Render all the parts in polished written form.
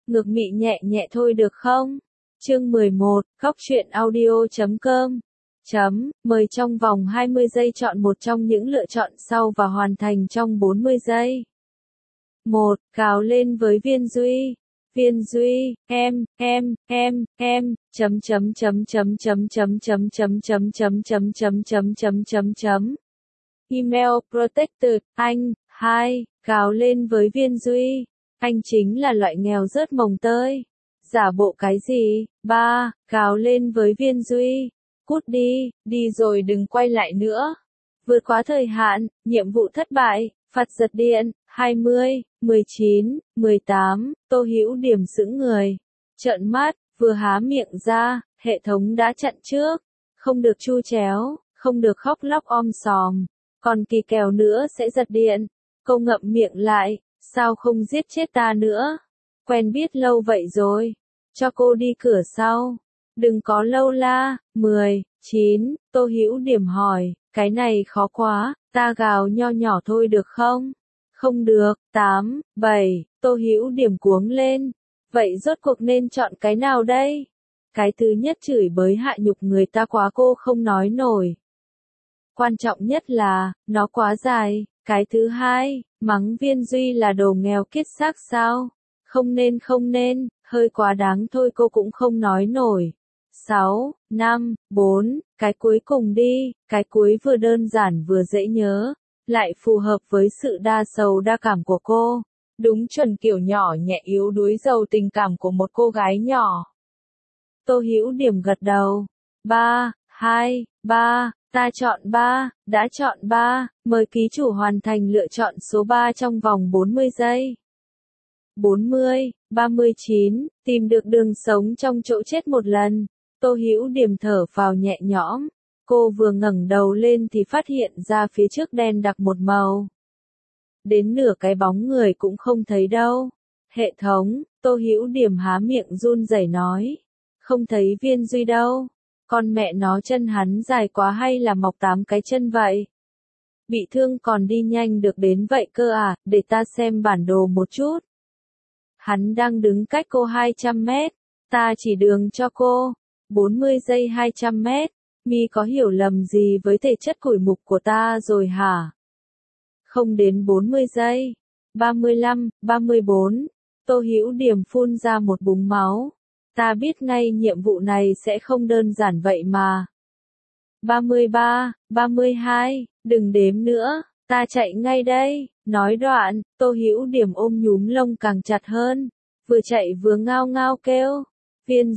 ngược mị nhẹ nhẹ thôi được không? Chương 11, Góc truyện audio.com. Mời trong vòng 20 giây chọn một trong những lựa chọn sau và hoàn thành trong 40 giây. 1. Gào lên với Viên Duy. Viên Duy, em, Email protected, anh, 2. Gào lên với Viên Duy. Anh chính là loại nghèo rớt mồng tơi. Giả bộ cái gì? 3. Gào lên với Viên Duy. Cút đi, đi rồi đừng quay lại nữa. Vượt quá thời hạn, nhiệm vụ thất bại, phạt giật điện. 20, 19, 18, Tô Hữu Điểm sững người. Trợn mắt, vừa há miệng ra, hệ thống đã chặn trước. Không được chu chéo, không được khóc lóc om sòm. Còn kỳ kèo nữa sẽ giật điện. Cô ngậm miệng lại, sao không giết chết ta nữa? Quen biết lâu vậy rồi. Cho cô đi cửa sau. Đừng có lâu la. 10, 9, Tô Hữu Điểm hỏi, cái này khó quá, ta gào nho nhỏ thôi được không? Không được. 8, 7, Tô Hữu Điểm cuống lên. Vậy rốt cuộc nên chọn cái nào đây? Cái thứ nhất chửi bới hạ nhục người ta quá cô không nói nổi. Quan trọng nhất là, nó quá dài. Cái thứ hai, mắng Viên Duy là đồ nghèo kiết xác sao? Không nên, hơi quá đáng thôi cô cũng không nói nổi. 6, 5, 4, cái cuối cùng đi, cái cuối vừa đơn giản vừa dễ nhớ, lại phù hợp với sự đa sầu đa cảm của cô. Đúng chuẩn kiểu nhỏ nhẹ yếu đuối giàu tình cảm của một cô gái nhỏ. Tô Hữu Điểm gật đầu. 3, 2, 3, ta chọn 3, đã chọn 3, mời ký chủ hoàn thành lựa chọn số 3 trong vòng 40 giây. 40, 39, tìm được đường sống trong chỗ chết một lần. Tô Hữu Điểm thở phào nhẹ nhõm. Cô vừa ngẩng đầu lên thì phát hiện ra phía trước đen đặc một màu. Đến nửa cái bóng người cũng không thấy đâu. Hệ thống, Tô Hữu Điểm há miệng run rẩy nói. Không thấy Viên Duy đâu. Con mẹ nó chân hắn dài quá hay là mọc 8 cái chân vậy? Bị thương còn đi nhanh được đến vậy cơ à, để ta xem bản đồ một chút. Hắn đang đứng cách cô 200 mét. Ta chỉ đường cho cô. 40 giây 200 mét. Mi có hiểu lầm gì với thể chất củi mục của ta rồi hả? Không đến 40 giây. 35, 34. Tô Hữu Điểm phun ra một búng máu. Ta biết ngay nhiệm vụ này sẽ không đơn giản vậy mà. 33, 32, đừng đếm nữa, ta chạy ngay đây. Nói đoạn, Tô Hữu Điểm ôm nhúm lông càng chặt hơn. Vừa chạy vừa ngao ngao kêu. Viên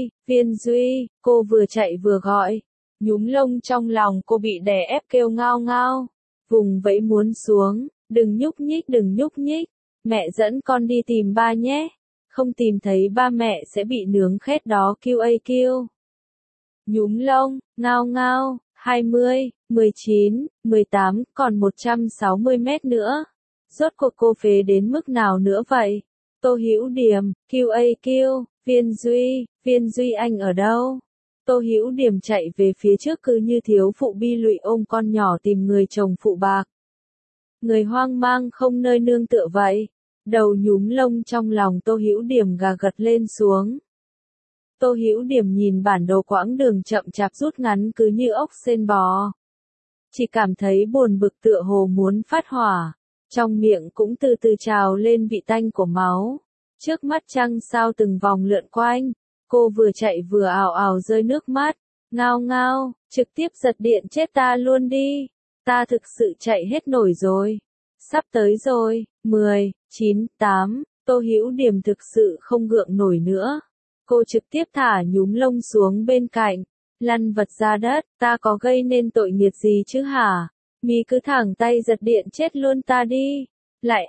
Duy, cô vừa chạy vừa gọi. Nhúm lông trong lòng cô bị đè ép kêu ngao ngao. Vùng vẫy muốn xuống, đừng nhúc nhích. Mẹ dẫn con đi tìm ba nhé. Không tìm thấy ba mẹ sẽ bị nướng khét đó QAQ. Nhúm lông, ngao ngao, 20, 19, 18, còn 160 mét nữa. Rốt cuộc cô phế đến mức nào nữa vậy? Tô Hữu Điểm, QAQ, Viên Duy anh ở đâu? Tô Hữu Điểm chạy về phía trước cứ như thiếu phụ bi lụy ôm con nhỏ tìm người chồng phụ bạc. Người hoang mang không nơi nương tựa vậy. Đầu nhúm lông trong lòng Tô Hữu Điểm gà gật lên xuống. Tô Hữu Điểm nhìn bản đồ quãng đường chậm chạp rút ngắn cứ như ốc sên bò. Chỉ cảm thấy buồn bực tựa hồ muốn phát hỏa. Trong miệng cũng từ từ trào lên vị tanh của máu. Trước mắt trăng sao từng vòng lượn quanh. Cô vừa chạy vừa ào ào rơi nước mắt. Ngao ngao, trực tiếp giật điện chết ta luôn đi. Ta thực sự chạy hết nổi rồi. Sắp tới rồi. 10, 9, 8, Tô Hữu Điểm thực sự không gượng nổi nữa. Cô trực tiếp thả nhúm lông xuống bên cạnh. Lăn vật ra đất, ta có gây nên tội nghiệt gì chứ hả? Mi cứ thẳng tay giật điện chết luôn ta đi. Lại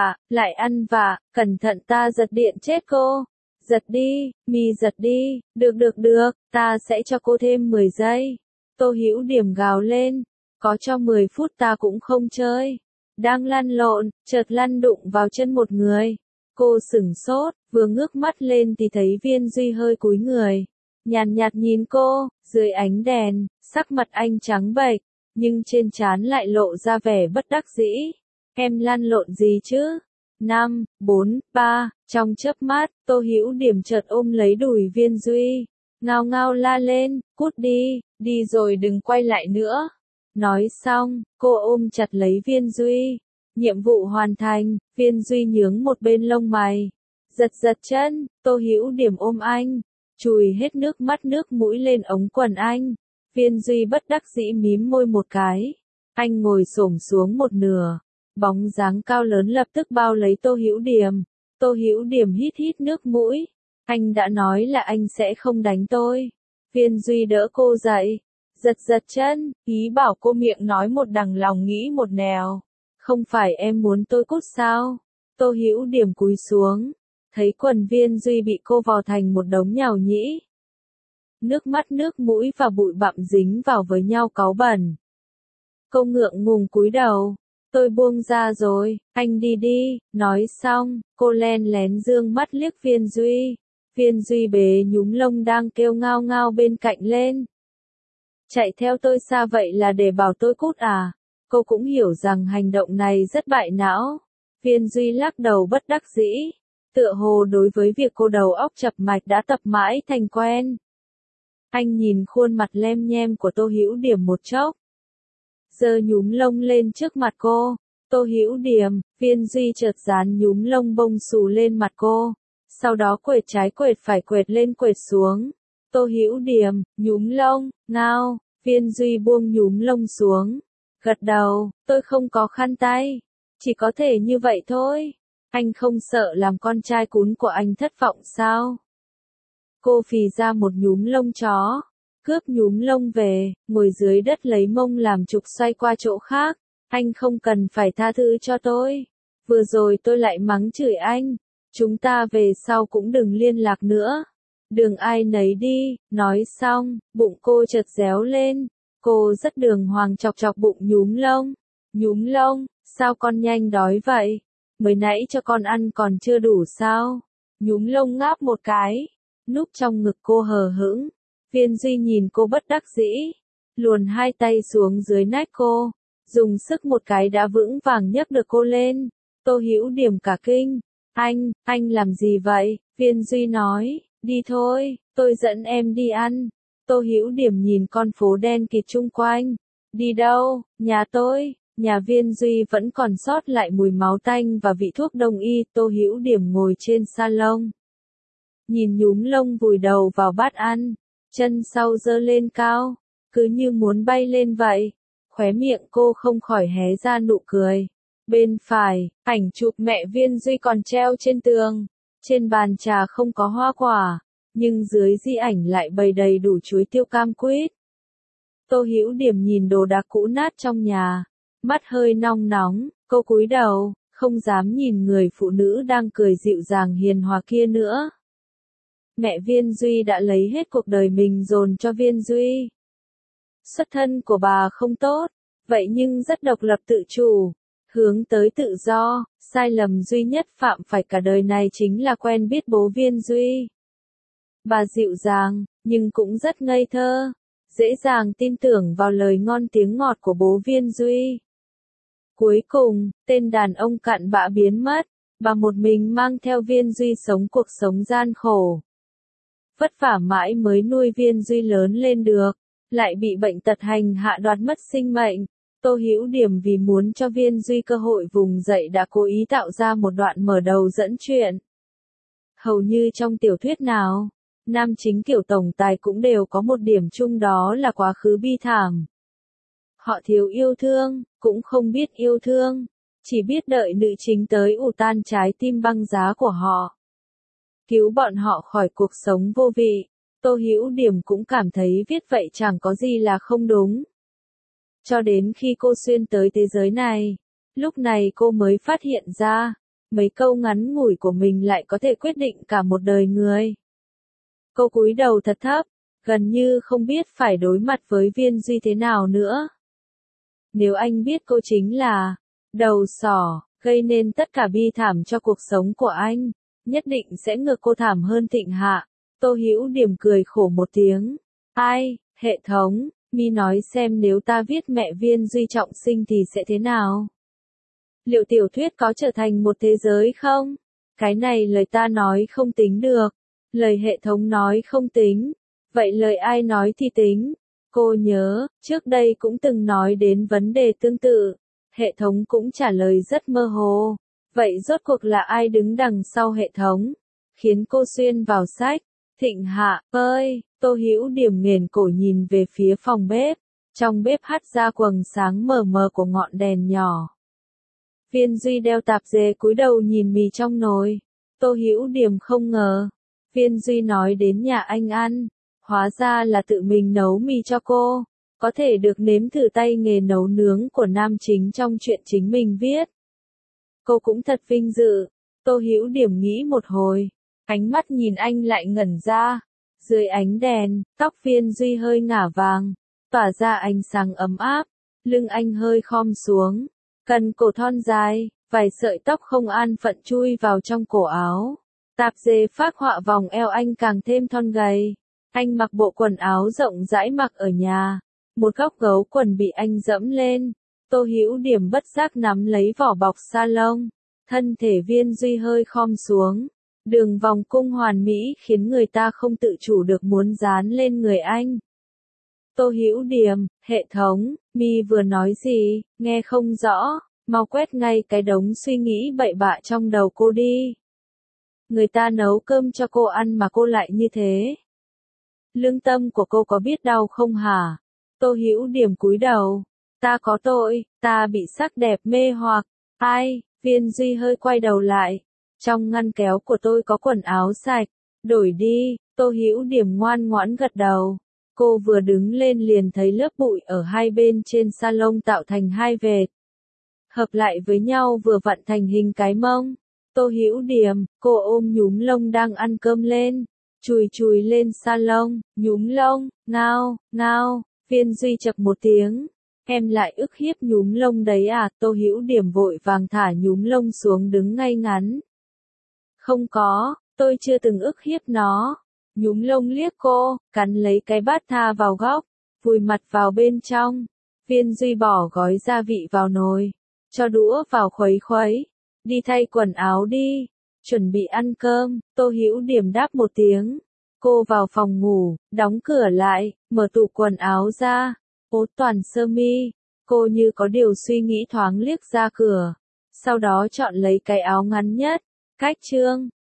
ăn vạ, cẩn thận ta giật điện chết cô. Giật đi, Mi giật đi, được, ta sẽ cho cô thêm 10 giây. Tô Hữu Điểm gào lên, có cho 10 phút ta cũng không chơi. Đang lăn lộn, chợt lăn đụng vào chân một người. Cô sửng sốt, vừa ngước mắt lên thì thấy Viên Duy hơi cúi người. Nhàn nhạt nhìn cô, dưới ánh đèn, sắc mặt anh trắng bệch, nhưng trên trán lại lộ ra vẻ bất đắc dĩ. Em lăn lộn gì chứ? 5, 4, 3, trong chớp mắt, Tô Hữu Điểm chợt ôm lấy đùi Viên Duy, ngao ngao la lên, cút đi, đi rồi đừng quay lại nữa. Nói xong, cô ôm chặt lấy Viên Duy. Nhiệm vụ hoàn thành, Viên Duy nhướng một bên lông mày, giật giật chân, Tô Hữu Điểm ôm anh, chùi hết nước mắt nước mũi lên ống quần anh. Viên Duy bất đắc dĩ mím môi một cái. Anh ngồi xổm xuống một nửa, bóng dáng cao lớn lập tức bao lấy Tô Hữu Điểm. Tô Hữu Điểm hít hít nước mũi. Anh đã nói là anh sẽ không đánh tôi. Viên Duy đỡ cô dậy, giật giật chân, ý bảo cô miệng nói một đằng lòng nghĩ một nẻo. Không phải em muốn tôi cút sao? Tô Hữu Điểm cúi xuống, thấy quần Viên Duy bị cô vò thành một đống nhàu nhĩ. Nước mắt nước mũi và bụi bặm dính vào với nhau cáu bẩn. Cô ngượng ngùng cúi đầu. Tôi buông ra rồi, anh đi đi. Nói xong, cô len lén dương mắt liếc Viên Duy. Viên Duy bế nhúm lông đang kêu ngao ngao bên cạnh lên. Chạy theo tôi xa vậy là để bảo tôi cút à? Cô cũng hiểu rằng hành động này rất bại não. Viên Duy lắc đầu bất đắc dĩ. Tựa hồ đối với việc cô đầu óc chập mạch đã tập mãi thành quen. Anh nhìn khuôn mặt lem nhem của Tô Hữu Điểm một chốc. Giơ nhúm lông lên trước mặt cô. Tô Hữu Điểm, Viên Duy chợt dán nhúm lông bông xù lên mặt cô. Sau đó quệt trái quệt phải quệt lên quệt xuống. Tô Hữu Điểm, nhúm lông, ngao. Viên Duy buông nhúm lông xuống. Gật đầu, tôi không có khăn tay. Chỉ có thể như vậy thôi. Anh không sợ làm con trai cún của anh thất vọng sao? Cô phì ra một nhúm lông chó. Cướp nhúm lông về, ngồi dưới đất lấy mông làm trục xoay qua chỗ khác. Anh không cần phải tha thứ cho tôi. Vừa rồi tôi lại mắng chửi anh. Chúng ta về sau cũng đừng liên lạc nữa. Đường ai nấy đi. Nói xong, bụng cô chợt réo lên. Cô rất đường hoàng chọc chọc bụng nhúm lông. Nhúm lông, sao con nhanh đói vậy? Mới nãy cho con ăn còn chưa đủ sao? Nhúm lông ngáp một cái, núp trong ngực cô hờ hững. Viên Duy nhìn cô bất đắc dĩ, luồn hai tay xuống dưới nách cô, dùng sức một cái đã vững vàng nhấc được cô lên. Tô Hữu Điểm cả kinh. Anh làm gì vậy? Viên Duy nói, đi thôi, tôi dẫn em đi ăn. Tô Hữu Điểm nhìn con phố đen kịt chung quanh. Đi đâu? Nhà tôi. Nhà Viên Duy vẫn còn sót lại mùi máu tanh và vị thuốc đông y. Tô Hữu Điểm ngồi trên salon. Nhìn nhúm lông vùi đầu vào bát ăn. Chân sau giơ lên cao. Cứ như muốn bay lên vậy. Khóe miệng cô không khỏi hé ra nụ cười. Bên phải, ảnh chụp mẹ Viên Duy còn treo trên tường. Trên bàn trà không có hoa quả. Nhưng dưới di ảnh lại bày đầy đủ chuối tiêu cam quýt. Tô Hữu Điểm nhìn đồ đạc cũ nát trong nhà. Mắt hơi nong nóng, cô cúi đầu, không dám nhìn người phụ nữ đang cười dịu dàng hiền hòa kia nữa. Mẹ Viên Duy đã lấy hết cuộc đời mình dồn cho Viên Duy. Xuất thân của bà không tốt, vậy nhưng rất độc lập tự chủ, hướng tới tự do. Sai lầm duy nhất phạm phải cả đời này chính là quen biết bố Viên Duy. Bà dịu dàng, nhưng cũng rất ngây thơ, dễ dàng tin tưởng vào lời ngon tiếng ngọt của bố Viên Duy. Cuối cùng, tên đàn ông cặn bã biến mất, bà một mình mang theo Viên Duy sống cuộc sống gian khổ. Vất vả mãi mới nuôi Viên Duy lớn lên được, lại bị bệnh tật hành hạ đoạt mất sinh mệnh. Tô Hữu Điểm vì muốn cho Viên Duy cơ hội vùng dậy đã cố ý tạo ra một đoạn mở đầu dẫn chuyện. Hầu như trong tiểu thuyết nào, nam chính kiểu tổng tài cũng đều có một điểm chung, đó là quá khứ bi thảm. Họ thiếu yêu thương, cũng không biết yêu thương, chỉ biết đợi nữ chính tới ù tan trái tim băng giá của họ, cứu bọn họ khỏi cuộc sống vô vị. Tô Hữu Điểm cũng cảm thấy viết vậy chẳng có gì là không đúng. Cho đến khi cô xuyên tới thế giới này, lúc này cô mới phát hiện ra, mấy câu ngắn ngủi của mình lại có thể quyết định cả một đời người. Cô cúi đầu thật thấp, gần như không biết phải đối mặt với Viên Duy thế nào nữa. Nếu anh biết cô chính là đầu sỏ, gây nên tất cả bi thảm cho cuộc sống của anh, nhất định sẽ ngược cô thảm hơn Thịnh Hạ. Tô Hữu Điểm cười khổ một tiếng. Ai, hệ thống, mi nói xem nếu ta viết mẹ Viên Duy trọng sinh thì sẽ thế nào? Liệu tiểu thuyết có trở thành một thế giới không? Cái này lời ta nói không tính được. Lời hệ thống nói không tính. Vậy lời ai nói thì tính? Cô nhớ, trước đây cũng từng nói đến vấn đề tương tự. Hệ thống cũng trả lời rất mơ hồ. Vậy rốt cuộc là ai đứng đằng sau hệ thống? Khiến cô xuyên vào sách. Thịnh Hạ, ơi, Tô Hữu Điểm nghển cổ nhìn về phía phòng bếp. Trong bếp hắt ra quầng sáng mờ mờ của ngọn đèn nhỏ. Viên Duy đeo tạp dề cúi đầu nhìn mì trong nồi. Tô Hữu Điểm không ngờ. Viên Duy nói đến nhà anh ăn. Hóa ra là tự mình nấu mì cho cô. Có thể được nếm thử tay nghề nấu nướng của nam chính trong truyện chính mình viết. Cô cũng thật vinh dự. Tô Hữu Điểm nghĩ một hồi. Ánh mắt nhìn anh lại ngẩn ra. Dưới ánh đèn, tóc Viên Duy hơi ngả vàng. Tỏa ra ánh sáng ấm áp. Lưng anh hơi khom xuống. Cần cổ thon dài, vài sợi tóc không an phận chui vào trong cổ áo. Tạp dề phác họa vòng eo anh càng thêm thon gầy. Anh mặc bộ quần áo rộng rãi mặc ở nhà. Một góc gấu quần bị anh dẫm lên. Tô Hữu Điểm bất giác nắm lấy vỏ bọc sa lông. Thân thể Viên Duy hơi khom xuống. Đường vòng cung hoàn mỹ khiến người ta không tự chủ được muốn dán lên người anh. Tô Hữu Điểm, hệ thống, mi vừa nói gì, nghe không rõ, mau quét ngay cái đống suy nghĩ bậy bạ trong đầu cô đi. Người ta nấu cơm cho cô ăn mà cô lại như thế. Lương tâm của cô có biết đau không hả? Tô Hữu Điểm cúi đầu. Ta có tội, ta bị sắc đẹp mê hoặc. Ai? Viên Duy hơi quay đầu lại. Trong ngăn kéo của tôi có quần áo sạch. Đổi đi. Tô Hữu Điểm ngoan ngoãn gật đầu. Cô vừa đứng lên liền thấy lớp bụi ở hai bên trên salon tạo thành hai vệt. Hợp lại với nhau vừa vặn thành hình cái mông. Tô Hữu Điểm, cô ôm nhúm lông đang ăn cơm lên. Chùi chùi lên salon, nhúm lông, ngao, ngao. Viên Duy chậc một tiếng. Em lại ức hiếp nhúm lông đấy à? Tô Hữu Điểm vội vàng thả nhúm lông xuống đứng ngay ngắn. Không có, tôi chưa từng ức hiếp nó. Nhúm lông liếc cô, cắn lấy cái bát tha vào góc, vùi mặt vào bên trong. Viên Duy bỏ gói gia vị vào nồi, cho đũa vào khuấy khuấy. Đi thay quần áo đi, chuẩn bị ăn cơm. Tô Hữu Điểm đáp một tiếng. Cô vào phòng ngủ, đóng cửa lại, mở tủ quần áo ra. Ố toàn sơ mi. Cô như có điều suy nghĩ thoáng liếc ra cửa. Sau đó chọn lấy cái áo ngắn nhất. Cách chương